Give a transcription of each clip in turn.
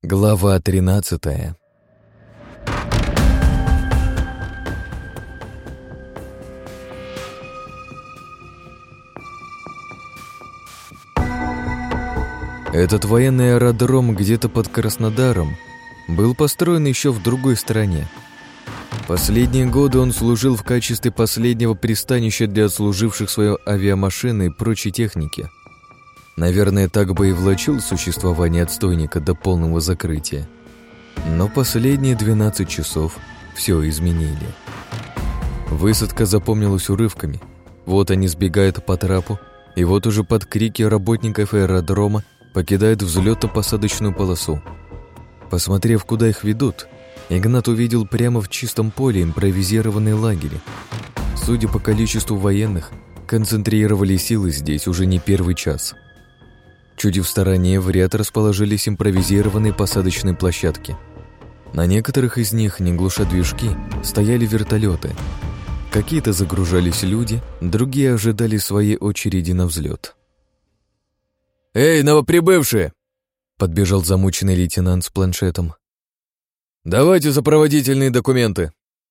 Глава 13. Этот военный аэродром где-то под Краснодаром был построен еще в другой стране. Последние годы он служил в качестве последнего пристанища для отслуживших свою авиамашины и прочей техники. Наверное, так бы и влачил существование отстойника до полного закрытия. Но последние 12 часов все изменили. Высадка запомнилась урывками. Вот они сбегают по трапу, и вот уже под крики работников аэродрома покидают взлетно-посадочную полосу. Посмотрев, куда их ведут, Игнат увидел прямо в чистом поле импровизированный лагерь. Судя по количеству военных, концентрировали силы здесь уже не первый час. Чуть в стороне в ряд расположились импровизированные посадочные площадки. На некоторых из них, не глуша движки, стояли вертолеты. Какие-то загружались люди, другие ожидали своей очереди на взлет. «Эй, новоприбывшие!» — подбежал замученный лейтенант с планшетом. «Давайте сопроводительные документы!»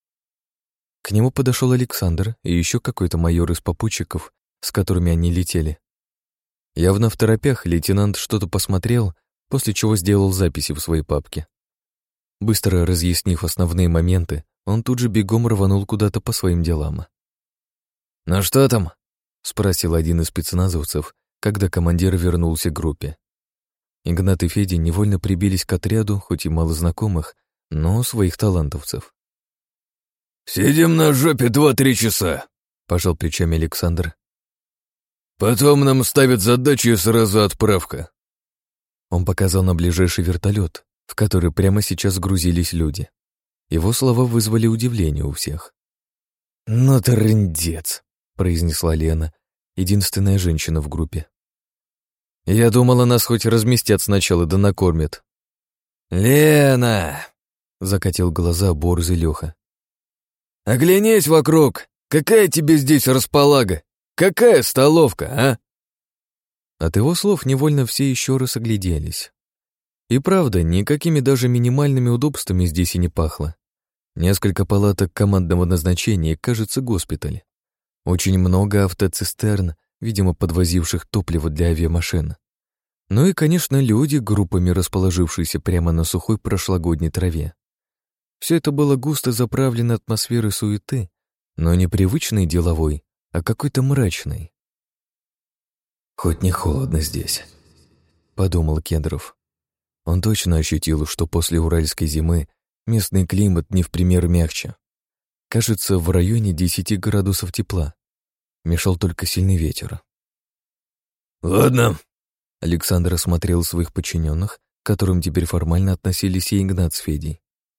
К нему подошел Александр и еще какой-то майор из попутчиков, с которыми они летели. Явно в торопях лейтенант что-то посмотрел, после чего сделал записи в своей папке. Быстро разъяснив основные моменты, он тут же бегом рванул куда-то по своим делам. «Ну что там?» — спросил один из спецназовцев, когда командир вернулся к группе. Игнат и Федя невольно прибились к отряду, хоть и мало знакомых, но своих талантовцев. «Сидим на жопе 2-3 часа», — пожал плечами Александр. «Потом нам ставят задачи и сразу отправка». Он показал на ближайший вертолет, в который прямо сейчас грузились люди. Его слова вызвали удивление у всех. «Ну ты рындец», — произнесла Лена, единственная женщина в группе. «Я думала, нас хоть разместят сначала, да накормят». «Лена!» — закатил глаза борзый Лёха. «Оглянись вокруг! Какая тебе здесь располага? Какая столовка, а?» От его слов невольно все еще раз огляделись. И правда, никакими даже минимальными удобствами здесь и не пахло. Несколько палаток командного назначения, кажется, госпиталь. Очень много автоцистерн, видимо, подвозивших топливо для авиамашин. Ну и, конечно, люди, группами расположившиеся прямо на сухой прошлогодней траве. Все это было густо заправлено атмосферой суеты, но не привычной деловой, а какой-то мрачной. «Хоть не холодно здесь», — подумал Кедров. Он точно ощутил, что после уральской зимы местный климат не в пример мягче. Кажется, в районе 10 градусов тепла. Мешал только сильный ветер. «Ладно», — Александр осмотрел своих подчиненных, к которым теперь формально относились и Игнат с Федей.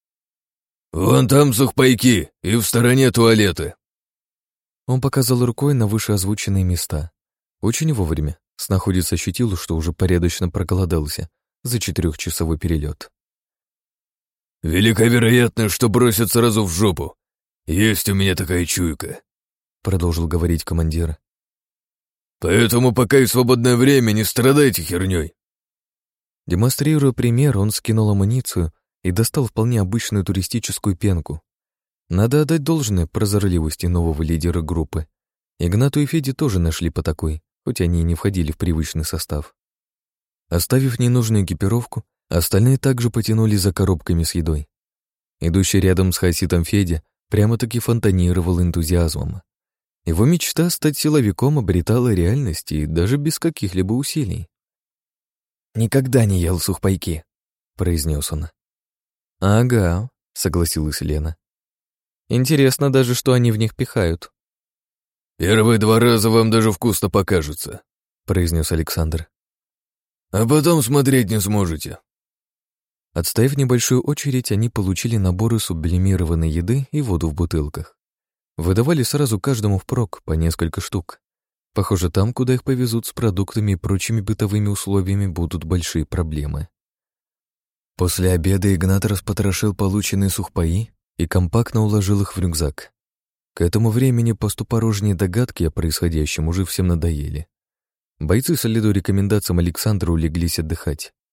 «Вон там сухпайки, и в стороне туалеты». Он показал рукой на вышеозвученные места. Очень вовремя. Снаходец ощутил, что уже порядочно проголодался за 4-часовой перелет. «Велика вероятность, что бросят сразу в жопу. Есть у меня такая чуйка», — продолжил говорить командир. «Поэтому пока и свободное время не страдайте хернёй». Демонстрируя пример, он скинул амуницию и достал вполне обычную туристическую пенку. Надо отдать должное прозорливости нового лидера группы. Игнату и Феде тоже нашли по такой, хоть они и не входили в привычный состав. Оставив ненужную экипировку, остальные также потянули за коробками с едой. Идущий рядом с Хаситом Федя прямо-таки фонтанировал энтузиазмом. Его мечта стать силовиком обретала реальность и даже без каких-либо усилий. «Никогда не ел сухпайки», — произнес он. «Ага», — согласилась Лена. «Интересно даже, что они в них пихают». «Первые 2 раза вам даже вкусно покажутся», — произнес Александр. «А потом смотреть не сможете». Отстояв небольшую очередь, они получили наборы сублимированной еды и воду в бутылках. Выдавали сразу каждому впрок по несколько штук. Похоже, там, куда их повезут с продуктами и прочими бытовыми условиями, будут большие проблемы. После обеда Игнат распотрошил полученные сухпаи и компактно уложил их в рюкзак. К этому времени пустопорожние догадки о происходящем уже всем надоели. Бойцы, следуя рекомендациям Александра, улеглись отдыхать.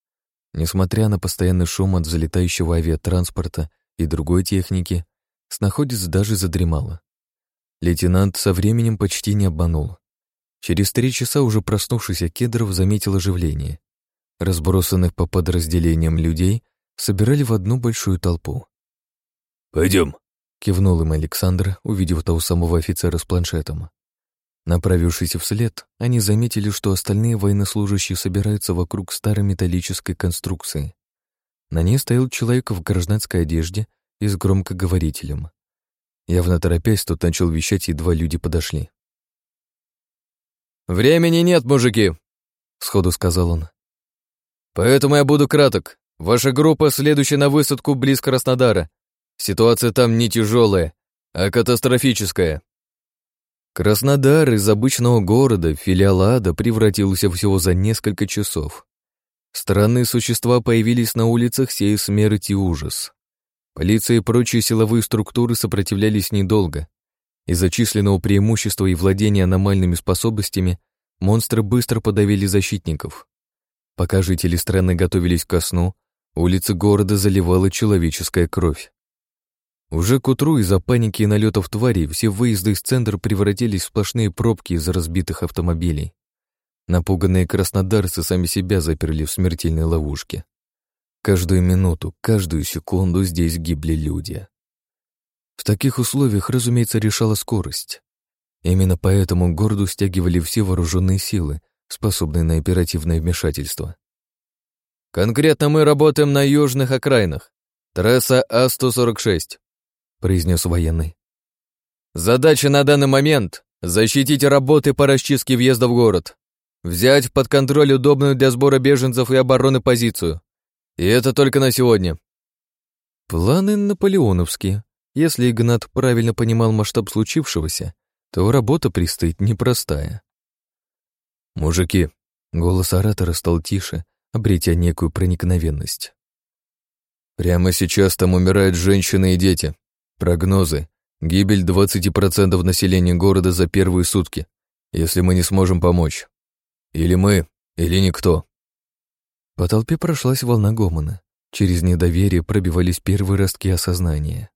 Несмотря на постоянный шум от взлетающего авиатранспорта и другой техники, снаходец даже задремала. Лейтенант со временем почти не обманул. Через 3 часа уже проснувшийся Кедров заметил оживление. Разбросанных по подразделениям людей собирали в одну большую толпу. «Пойдем», — кивнул им Александр, увидев того самого офицера с планшетом. Направившись вслед, они заметили, что остальные военнослужащие собираются вокруг старой металлической конструкции. На ней стоял человек в гражданской одежде и с громкоговорителем. Явно торопясь, тот начал вещать, едва люди подошли. «Времени нет, мужики», — сходу сказал он. «Поэтому я буду краток. Ваша группа следующая на высадку близ Краснодара. Ситуация там не тяжелая, а катастрофическая». Краснодар из обычного города в филиал ада превратился всего за несколько часов. Странные существа появились на улицах, сея смерть и ужас. Полиция и прочие силовые структуры сопротивлялись недолго. Из-за численного преимущества и владения аномальными способностями монстры быстро подавили защитников. Пока жители страны готовились ко сну, улицы города заливала человеческая кровь. Уже к утру из-за паники и налетов тварей все выезды из центра превратились в сплошные пробки из-за разбитых автомобилей. Напуганные краснодарцы сами себя заперли в смертельной ловушке. Каждую минуту, каждую секунду здесь гибли люди. В таких условиях, разумеется, решала скорость. Именно поэтому к городу стягивали все вооруженные силы, способные на оперативное вмешательство. «Конкретно мы работаем на южных окраинах. Трасса А-146», — произнес военный. «Задача на данный момент — защитить работы по расчистке въезда в город, взять под контроль удобную для сбора беженцев и обороны позицию. И это только на сегодня». Планы наполеоновские. Если Игнат правильно понимал масштаб случившегося, то работа предстоит непростая. «Мужики», — голос оратора стал тише, обретя некую проникновенность. «Прямо сейчас там умирают женщины и дети. Прогнозы — гибель 20% населения города за первые сутки, если мы не сможем помочь. Или мы, или никто». По толпе прошлась волна гомона. Через недоверие пробивались первые ростки осознания.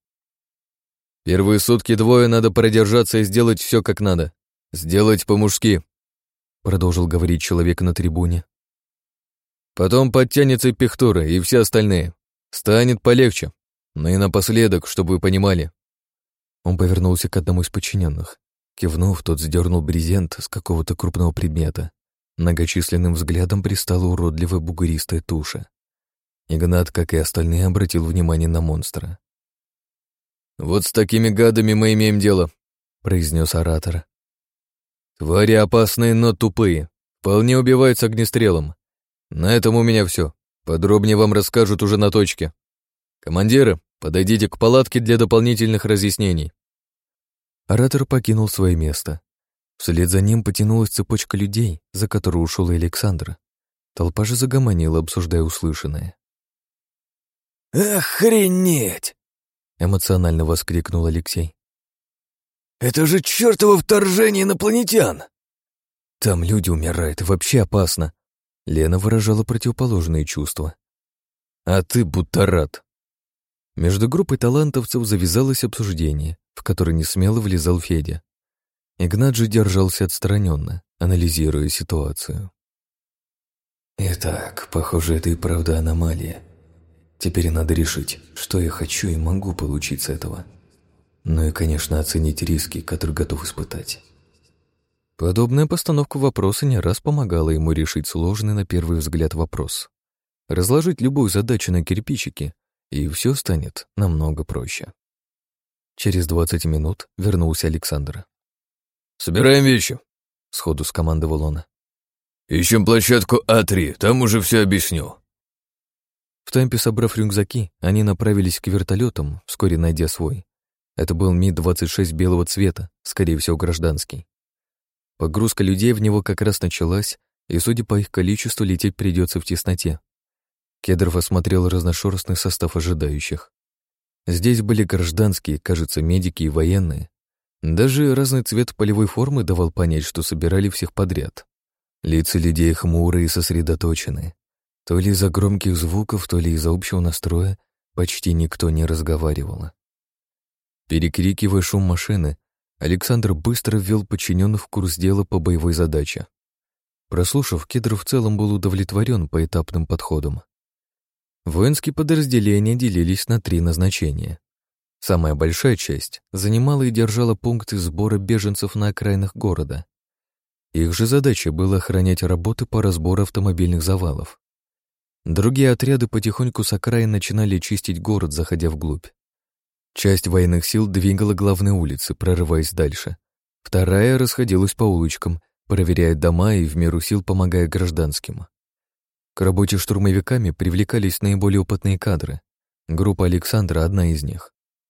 «Первые сутки двое надо продержаться и сделать все как надо. Сделать по-мужски», — продолжил говорить человек на трибуне. «Потом подтянется и Пехтура, и все остальные. Станет полегче. Но и напоследок, чтобы вы понимали». Он повернулся к одному из подчиненных. Кивнув, тот сдернул брезент с какого-то крупного предмета. Многочисленным взглядом пристала уродливая бугуристая туша. Игнат, как и остальные, обратил внимание на монстра. «Вот с такими гадами мы имеем дело», — произнес оратор. «Твари опасные, но тупые. Вполне убиваются огнестрелом. На этом у меня все. Подробнее вам расскажут уже на точке. Командиры, подойдите к палатке для дополнительных разъяснений». Оратор покинул свое место. Вслед за ним потянулась цепочка людей, за которой ушел и Александр. Толпа же загомонила, обсуждая услышанное. «Охренеть!» — эмоционально воскликнул Алексей. «Это же чертово вторжение инопланетян!» «Там люди умирают, и вообще опасно!» Лена выражала противоположные чувства. «А ты будто рад!» Между группой талантовцев завязалось обсуждение, в которое несмело влезал Федя. Игнат же держался отстраненно, анализируя ситуацию. «Итак, похоже, это и правда аномалия. Теперь надо решить, что я хочу и могу получить с этого. Ну и, конечно, оценить риски, которые готов испытать». Подобная постановка вопроса не раз помогала ему решить сложный на первый взгляд вопрос. Разложить любую задачу на кирпичики, и все станет намного проще. Через 20 минут вернулся Александр. «Собираем вещи», — сходу скомандовал он. «Ищем площадку А3, там уже все объясню». В темпе собрав рюкзаки, они направились к вертолетам, вскоре найдя свой. Это был Ми-26 белого цвета, скорее всего, гражданский. Погрузка людей в него как раз началась, и, судя по их количеству, лететь придется в тесноте. Кедров осмотрел разношерстный состав ожидающих. Здесь были гражданские, кажется, медики и военные. Даже разный цвет полевой формы давал понять, что собирали всех подряд. Лица людей хмурые и сосредоточенные. То ли из-за громких звуков, то ли из-за общего настроя почти никто не разговаривал. Перекрикивая шум машины, Александр быстро ввел подчиненных в курс дела по боевой задаче. Прослушав, Кедров в целом был удовлетворен поэтапным подходом. Воинские подразделения делились на 3 назначения. Самая большая часть занимала и держала пункты сбора беженцев на окраинах города. Их же задача была охранять работы по разбору автомобильных завалов. Другие отряды потихоньку с окраин начинали чистить город, заходя вглубь. Часть военных сил двигала главные улицы, прорываясь дальше. Вторая расходилась по улочкам, проверяя дома и в меру сил помогая гражданским. К работе штурмовиками привлекались наиболее опытные кадры. Группа Александра — одна из них.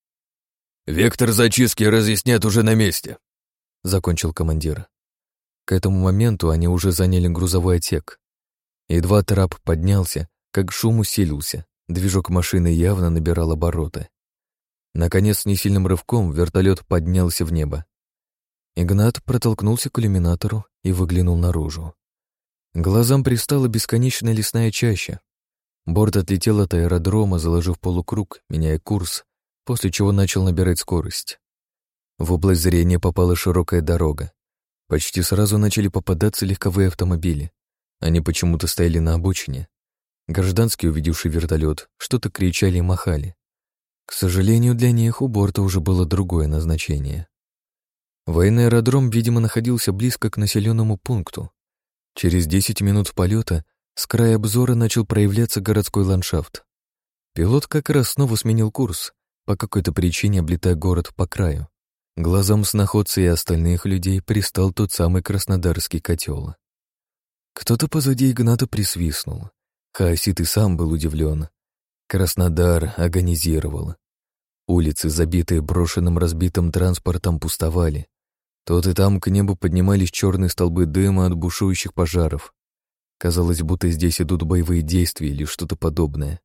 «Вектор зачистки разъяснят уже на месте», — закончил командир. К этому моменту они уже заняли грузовой отсек. Едва трап поднялся, как шум усилился, движок машины явно набирал обороты. Наконец, с несильным рывком вертолет поднялся в небо. Игнат протолкнулся к иллюминатору и выглянул наружу. Глазам пристала бесконечная лесная чаща. Борт отлетел от аэродрома, заложив полукруг, меняя курс, после чего начал набирать скорость. В область зрения попала широкая дорога. Почти сразу начали попадаться легковые автомобили. Они почему-то стояли на обочине. Гражданские, увидевшие вертолет, что-то кричали и махали. К сожалению, для них у борта уже было другое назначение. Военный аэродром, видимо, находился близко к населенному пункту. Через 10 минут полета с края обзора начал проявляться городской ландшафт. Пилот как раз снова сменил курс, по какой-то причине облетая город по краю. Глазам сноходца и остальных людей пристал тот самый краснодарский котел. Кто-то позади Игната присвистнул. Хаосит и сам был удивлен. Краснодар агонизировал. Улицы, забитые брошенным разбитым транспортом, пустовали. Тут и там к небу поднимались черные столбы дыма от бушующих пожаров. Казалось, будто здесь идут боевые действия или что-то подобное.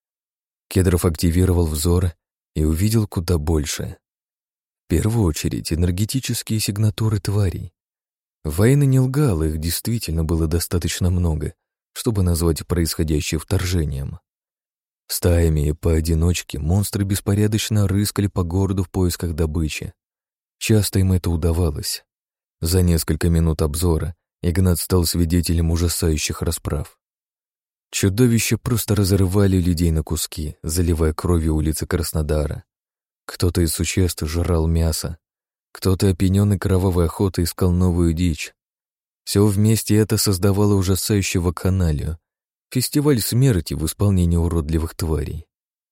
Кедров активировал взор и увидел куда больше. В первую очередь энергетические сигнатуры тварей. Военный не лгал, их действительно было достаточно много, чтобы назвать происходящее вторжением. Стаями и поодиночке монстры беспорядочно рыскали по городу в поисках добычи. Часто им это удавалось. За несколько минут обзора Игнат стал свидетелем ужасающих расправ. Чудовища просто разрывали людей на куски, заливая кровью улицы Краснодара. Кто-то из существ жрал мясо, кто-то, опьянённый кровавой охотой, искал новую дичь. Все вместе это создавало ужасающую вакханалию, фестиваль смерти в исполнении уродливых тварей.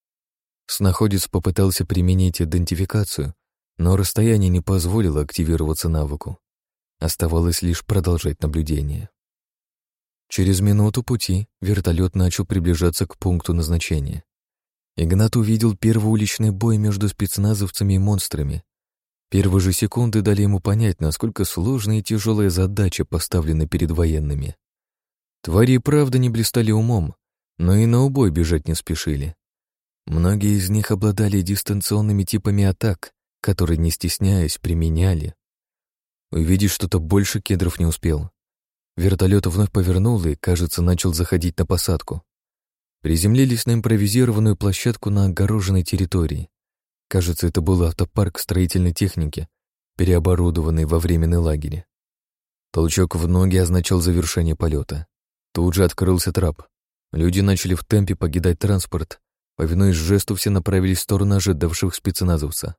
Сноходец попытался применить идентификацию, но расстояние не позволило активироваться навыку. Оставалось лишь продолжать наблюдение. Через минуту пути вертолет начал приближаться к пункту назначения. Игнат увидел первый уличный бой между спецназовцами и монстрами. Первые же секунды дали ему понять, насколько сложная и тяжелая задача поставлена перед военными. Твари и правда не блистали умом, но и на убой бежать не спешили. Многие из них обладали дистанционными типами атак, которые, не стесняясь, применяли. Увидеть что-то больше Кедров не успел. Вертолет вновь повернул и, кажется, начал заходить на посадку. Приземлились на импровизированную площадку на огороженной территории. Кажется, это был автопарк строительной техники, переоборудованный во временный лагерь. Толчок в ноги означал завершение полета. Тут же открылся трап. Люди начали в темпе покидать транспорт. Повинуясь жесту, все направились в сторону ожидавших спецназовца.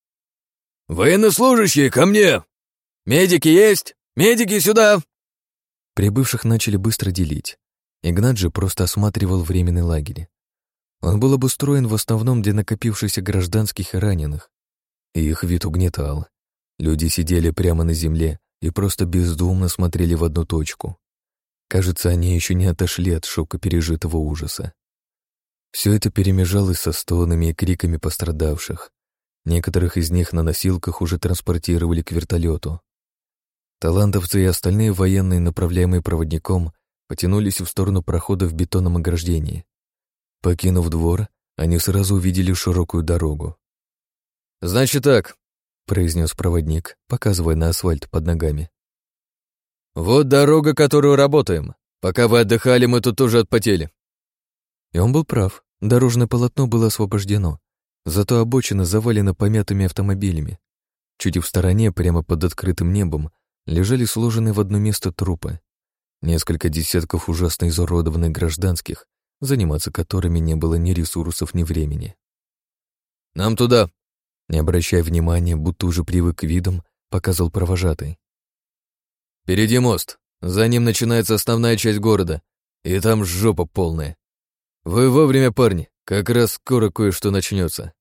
«Военнослужащие, ко мне! Медики есть? Медики сюда!» Прибывших начали быстро делить. Игнат же просто осматривал временный лагерь. Он был обустроен в основном для накопившихся гражданских и раненых. И их вид угнетал. Люди сидели прямо на земле и просто бездумно смотрели в одну точку. Кажется, они еще не отошли от шока пережитого ужаса. Все это перемежалось со стонами и криками пострадавших. Некоторых из них на носилках уже транспортировали к вертолету. Талантовцы и остальные военные, направляемые проводником, потянулись в сторону прохода в бетонном ограждении. Покинув двор, они сразу увидели широкую дорогу. «Значит так», — произнес проводник, показывая на асфальт под ногами. «Вот дорога, которую работаем. Пока вы отдыхали, мы тут тоже отпотели». И он был прав. Дорожное полотно было освобождено, зато обочина завалена помятыми автомобилями. Чуть в стороне, прямо под открытым небом, лежали сложенные в одно место трупы. Несколько десятков ужасно изуродованных гражданских, заниматься которыми не было ни ресурсов, ни времени. «Нам туда!» Не обращая внимания, будто уже привык к видам, показал провожатый. «Впереди мост. За ним начинается основная часть города, и там жопа полная. Вы вовремя, парни, как раз скоро кое-что начнется».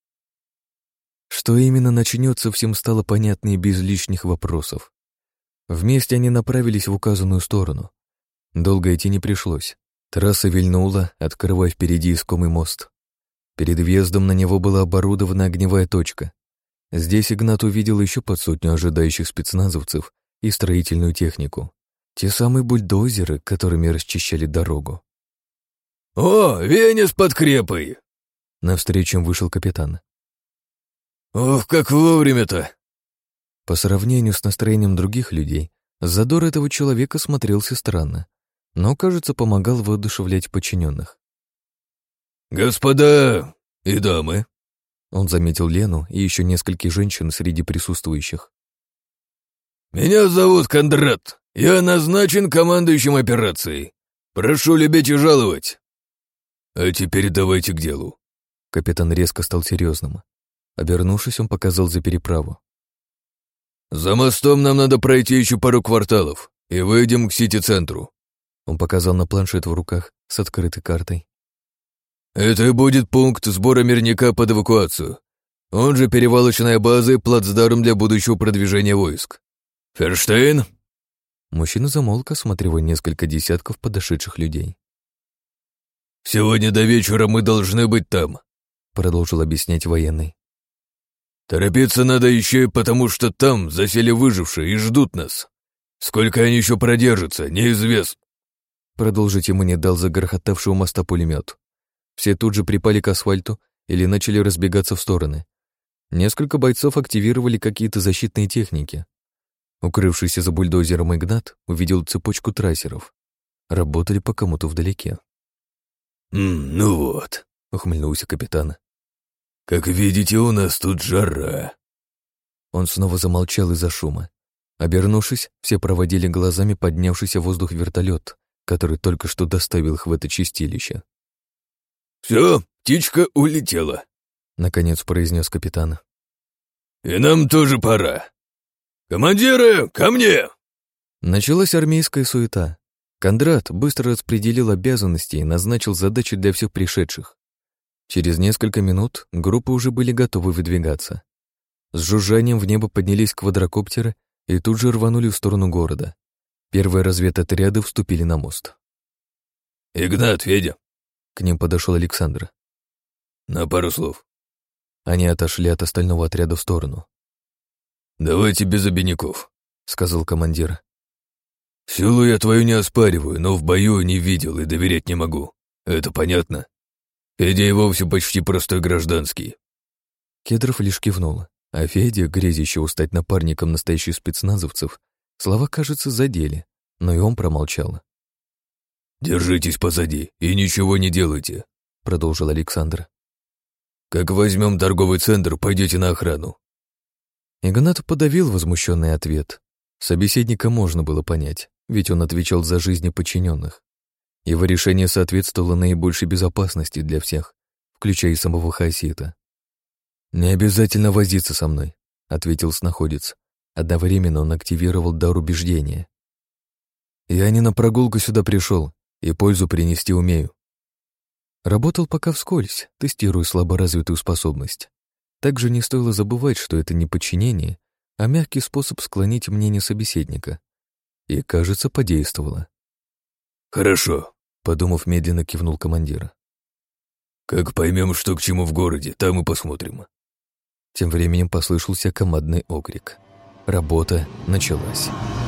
Что именно начнется, всем стало понятно и без лишних вопросов. Вместе они направились в указанную сторону. Долго идти не пришлось. Трасса вильнула, открывая впереди искомый мост. Перед въездом на него была оборудована огневая точка. Здесь Игнат увидел еще под сотню ожидающих спецназовцев и строительную технику. Те самые бульдозеры, которыми расчищали дорогу. «О, Веня с подкрепой!» Навстречу им вышел капитан. «Ох, как вовремя-то!» По сравнению с настроением других людей, задор этого человека смотрелся странно, но, кажется, помогал воодушевлять подчиненных. «Господа и дамы!» Он заметил Лену и еще нескольких женщин среди присутствующих. «Меня зовут Кондрат. Я назначен командующим операцией. Прошу любить и жаловать. А теперь давайте к делу». Капитан резко стал серьезным. Обернувшись, он показал за переправу. «За мостом нам надо пройти еще пару кварталов, и выйдем к сити-центру». Он показал на планшет в руках с открытой картой. «Это будет пункт сбора мирника под эвакуацию. Он же перевалочная база и плацдарм для будущего продвижения войск. Ферштейн?» Мужчина замолк, осматривая несколько десятков подошедших людей. «Сегодня до вечера мы должны быть там», — продолжил объяснять военный. «Торопиться надо еще и потому, что там засели выжившие и ждут нас. Сколько они еще продержатся, неизвестно». Продолжить ему не дал загрохотавший у моста пулемет. Все тут же припали к асфальту или начали разбегаться в стороны. Несколько бойцов активировали какие-то защитные техники. Укрывшийся за бульдозером Игнат увидел цепочку трассеров. Работали по кому-то вдалеке. «Ну вот», — ухмыльнулся капитан. «Как видите, у нас тут жара». Он снова замолчал из-за шума. Обернувшись, все проводили глазами поднявшийся в воздух вертолет, который только что доставил их в это чистилище. «Все, птичка улетела», — наконец произнес капитан. «И нам тоже пора. Командиры, ко мне!» Началась армейская суета. Кондрат быстро распределил обязанности и назначил задачи для всех пришедших. Через несколько минут группы уже были готовы выдвигаться. С жужжанием в небо поднялись квадрокоптеры и тут же рванули в сторону города. Первые разведотряды вступили на мост. «Игнат, Федя!» К ним подошел Александр. «На пару слов». Они отошли от остального отряда в сторону. «Давайте без обиняков», — сказал командир. «Силу я твою не оспариваю, но в бою не видел и доверять не могу. Это понятно? Федя и вовсе почти простой гражданский». Кедров лишь кивнул, а Федя, грезящего стать напарником настоящих спецназовцев, слова, кажется, задели, но и он промолчал. «Держитесь позади и ничего не делайте», — продолжил Александр. «Как возьмем торговый центр, пойдете на охрану». Игнат подавил возмущенный ответ. Собеседника можно было понять, ведь он отвечал за жизни подчиненных. Его решение соответствовало наибольшей безопасности для всех, включая и самого Хасита. «Не обязательно возиться со мной», — ответил снаходец. Одновременно он активировал дар убеждения. «Я не на прогулку сюда пришел, и пользу принести умею». Работал пока вскользь, тестируя слаборазвитую способность. Также не стоило забывать, что это не подчинение, а мягкий способ склонить мнение собеседника. И, кажется, подействовало. «Хорошо», — подумав, медленно кивнул командир. «Как поймем, что к чему в городе, там и посмотрим». Тем временем послышался командный окрик. Работа началась.